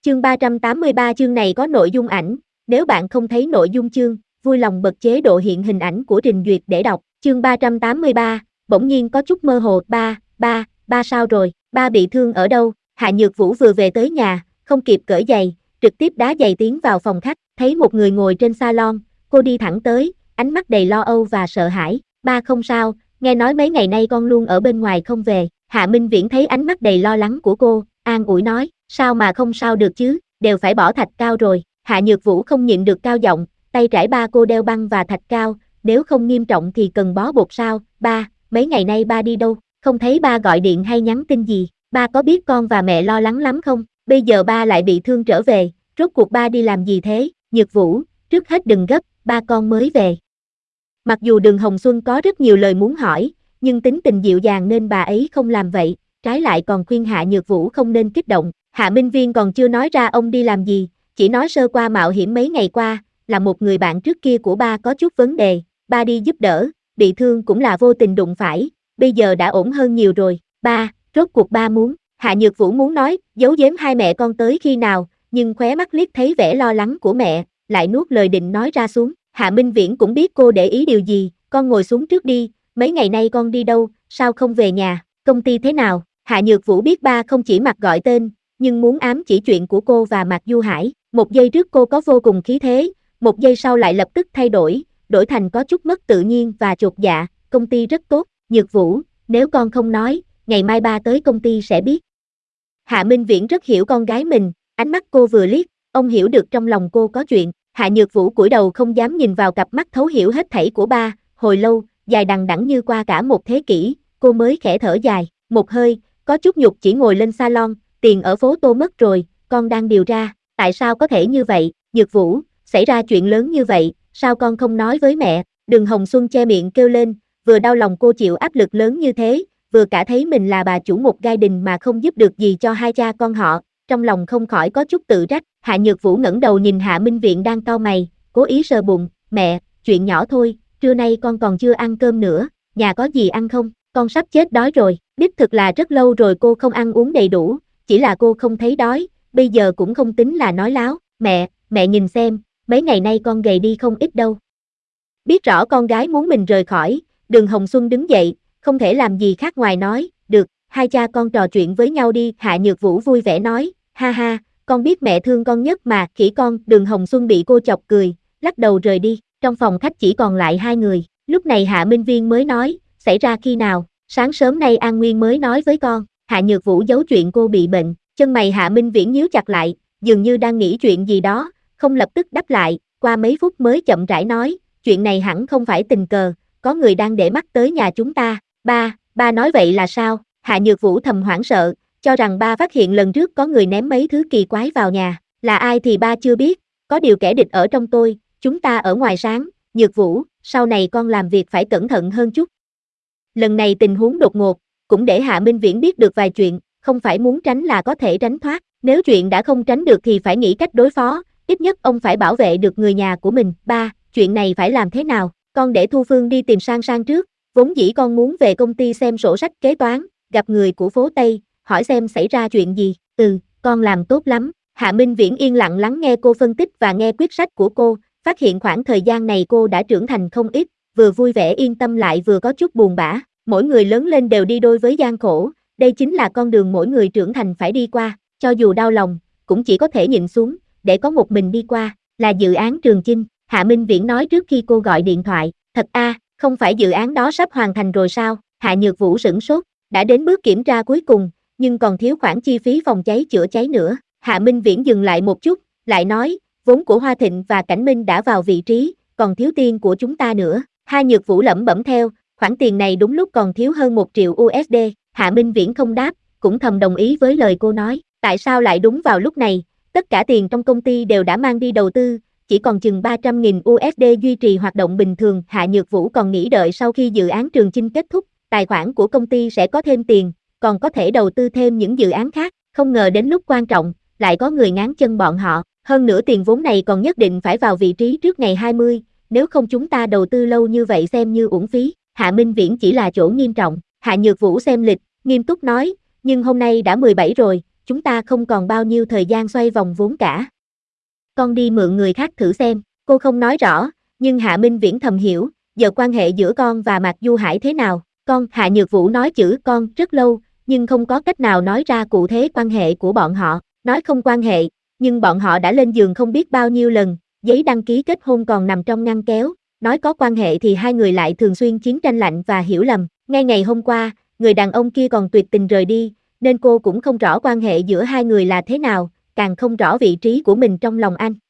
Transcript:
Chương 383 chương này có nội dung ảnh, nếu bạn không thấy nội dung chương, vui lòng bật chế độ hiện hình ảnh của trình duyệt để đọc. Chương 383, bỗng nhiên có chút mơ hồ. Ba sao rồi, ba bị thương ở đâu? Hạ Nhược Vũ vừa về tới nhà, không kịp cởi giày, trực tiếp đá giày tiến vào phòng khách, thấy một người ngồi trên salon, cô đi thẳng tới, ánh mắt đầy lo âu và sợ hãi. Ba không sao, nghe nói mấy ngày nay con luôn ở bên ngoài không về. Hạ Minh Viễn thấy ánh mắt đầy lo lắng của cô, an ủi nói, sao mà không sao được chứ, đều phải bỏ thạch cao rồi. Hạ Nhược Vũ không nhịn được cao giọng, tay trải ba cô đeo băng và thạch cao, nếu không nghiêm trọng thì cần bó bột sao. Ba, mấy ngày nay ba đi đâu, không thấy ba gọi điện hay nhắn tin gì, ba có biết con và mẹ lo lắng lắm không, bây giờ ba lại bị thương trở về, rốt cuộc ba đi làm gì thế? Nhược Vũ, trước hết đừng gấp, ba con mới về. Mặc dù Đường Hồng Xuân có rất nhiều lời muốn hỏi, nhưng tính tình dịu dàng nên bà ấy không làm vậy, trái lại còn khuyên Hạ Nhược Vũ không nên kích động. Hạ Minh Viên còn chưa nói ra ông đi làm gì, chỉ nói sơ qua mạo hiểm mấy ngày qua, là một người bạn trước kia của ba có chút vấn đề, ba đi giúp đỡ, bị thương cũng là vô tình đụng phải, bây giờ đã ổn hơn nhiều rồi. Ba, rốt cuộc ba muốn, Hạ Nhược Vũ muốn nói, giấu giếm hai mẹ con tới khi nào, nhưng khóe mắt liếc thấy vẻ lo lắng của mẹ, lại nuốt lời định nói ra xuống. Hạ Minh Viễn cũng biết cô để ý điều gì, con ngồi xuống trước đi, mấy ngày nay con đi đâu, sao không về nhà, công ty thế nào? Hạ Nhược Vũ biết ba không chỉ mặc gọi tên, nhưng muốn ám chỉ chuyện của cô và Mạc Du Hải. Một giây trước cô có vô cùng khí thế, một giây sau lại lập tức thay đổi thành có chút mất tự nhiên và chột dạ. Công ty rất tốt, Nhược Vũ, nếu con không nói, ngày mai ba tới công ty sẽ biết. Hạ Minh Viễn rất hiểu con gái mình, ánh mắt cô vừa liếc, ông hiểu được trong lòng cô có chuyện. Hạ Nhược Vũ cúi đầu không dám nhìn vào cặp mắt thấu hiểu hết thảy của ba, hồi lâu, dài đằng đẵng như qua cả một thế kỷ, cô mới khẽ thở dài, một hơi, có chút nhục chỉ ngồi lên salon, tiền ở phố Tô mất rồi, con đang điều tra, tại sao có thể như vậy? Nhược Vũ, xảy ra chuyện lớn như vậy, sao con không nói với mẹ? Đường Hồng Xuân che miệng kêu lên, vừa đau lòng cô chịu áp lực lớn như thế, vừa cả thấy mình là bà chủ một gia đình mà không giúp được gì cho hai cha con họ, trong lòng không khỏi có chút tự trách. Hạ Nhược Vũ ngẩng đầu nhìn Hạ Minh Viện đang cau mày, cố ý sờ bụng, mẹ, chuyện nhỏ thôi, trưa nay con còn chưa ăn cơm nữa, nhà có gì ăn không, con sắp chết đói rồi. Đích thực là rất lâu rồi cô không ăn uống đầy đủ, chỉ là cô không thấy đói, bây giờ cũng không tính là nói láo. Mẹ nhìn xem, mấy ngày nay con gầy đi không ít đâu. Biết rõ con gái muốn mình rời khỏi, Đường Hồng Xuân đứng dậy, không thể làm gì khác ngoài nói, được, hai cha con trò chuyện với nhau đi. Hạ Nhược Vũ vui vẻ nói, ha ha, con biết mẹ thương con nhất mà, khỉ con. Đường Hồng Xuân bị cô chọc cười, lắc đầu rời đi. Trong phòng khách chỉ còn lại hai người, lúc này Hạ Minh Viên mới nói, xảy ra khi nào? Sáng sớm nay An Nguyên mới nói với con. Hạ Nhược Vũ giấu chuyện cô bị bệnh, chân mày Hạ Minh Viễn nhíu chặt lại, dường như đang nghĩ chuyện gì đó, không lập tức đáp lại, qua mấy phút mới chậm rãi nói, chuyện này hẳn không phải tình cờ, có người đang để mắt tới nhà chúng ta. Ba nói vậy là sao? Hạ Nhược Vũ thầm hoảng sợ, cho rằng ba phát hiện lần trước có người ném mấy thứ kỳ quái vào nhà, là ai thì ba chưa biết, có điều kẻ địch ở trong tôi, chúng ta ở ngoài sáng. Nhược Vũ, sau này con làm việc phải cẩn thận hơn chút. Lần này tình huống đột ngột, cũng để Hạ Minh Viễn biết được vài chuyện, không phải muốn tránh là có thể tránh thoát, nếu chuyện đã không tránh được thì phải nghĩ cách đối phó, ít nhất ông phải bảo vệ được người nhà của mình. Ba, chuyện này phải làm thế nào? Con để Thu Phương đi tìm Sang Sang trước, vốn dĩ con muốn về công ty xem sổ sách kế toán, gặp người của phố Tây, hỏi xem xảy ra chuyện gì. Con làm tốt lắm. Hạ Minh Viễn yên lặng lắng nghe cô phân tích và nghe quyết sách của cô, phát hiện khoảng thời gian này cô đã trưởng thành không ít, vừa vui vẻ yên tâm lại vừa có chút buồn bã. Mỗi người lớn lên đều đi đôi với gian khổ, đây chính là con đường mỗi người trưởng thành phải đi qua, cho dù đau lòng, cũng chỉ có thể nhịn xuống, để có một mình đi qua, là dự án Trường Chinh. Hạ Minh Viễn nói trước khi cô gọi điện thoại, thật không phải dự án đó sắp hoàn thành rồi sao? Hạ Nhược Vũ sửng sốt, đã đến bước kiểm tra cuối cùng, nhưng còn thiếu khoản chi phí phòng cháy chữa cháy nữa. Hạ Minh Viễn dừng lại một chút, lại nói, vốn của Hoa Thịnh và Cảnh Minh đã vào vị trí, còn thiếu tiền của chúng ta nữa. Hạ Nhược Vũ lẩm bẩm theo, khoản tiền này đúng lúc còn thiếu hơn 1 triệu USD. Hạ Minh Viễn không đáp, cũng thầm đồng ý với lời cô nói, tại sao lại đúng vào lúc này, tất cả tiền trong công ty đều đã mang đi đầu tư, chỉ còn chừng 300.000 USD duy trì hoạt động bình thường. Hạ Nhược Vũ còn nghĩ đợi sau khi dự án Trường Chinh kết thúc, tài khoản của công ty sẽ có thêm tiền, còn có thể đầu tư thêm những dự án khác, không ngờ đến lúc quan trọng, lại có người ngáng chân bọn họ, hơn nữa tiền vốn này còn nhất định phải vào vị trí trước ngày 20, nếu không chúng ta đầu tư lâu như vậy xem như uổng phí. Hạ Minh Viễn chỉ là chỗ nghiêm trọng. Hạ Nhược Vũ xem lịch, nghiêm túc nói, nhưng hôm nay đã 17 rồi, chúng ta không còn bao nhiêu thời gian xoay vòng vốn cả. Con đi mượn người khác thử xem, cô không nói rõ, nhưng Hạ Minh Viễn thầm hiểu, giờ quan hệ giữa con và Mạc Du Hải thế nào, con, Hạ Nhược Vũ nói chữ con rất lâu, nhưng không có cách nào nói ra cụ thể quan hệ của bọn họ, nói không quan hệ, nhưng bọn họ đã lên giường không biết bao nhiêu lần, giấy đăng ký kết hôn còn nằm trong ngăn kéo, nói có quan hệ thì hai người lại thường xuyên chiến tranh lạnh và hiểu lầm, ngay ngày hôm qua, người đàn ông kia còn tuyệt tình rời đi, nên cô cũng không rõ quan hệ giữa hai người là thế nào, càng không rõ vị trí của mình trong lòng anh.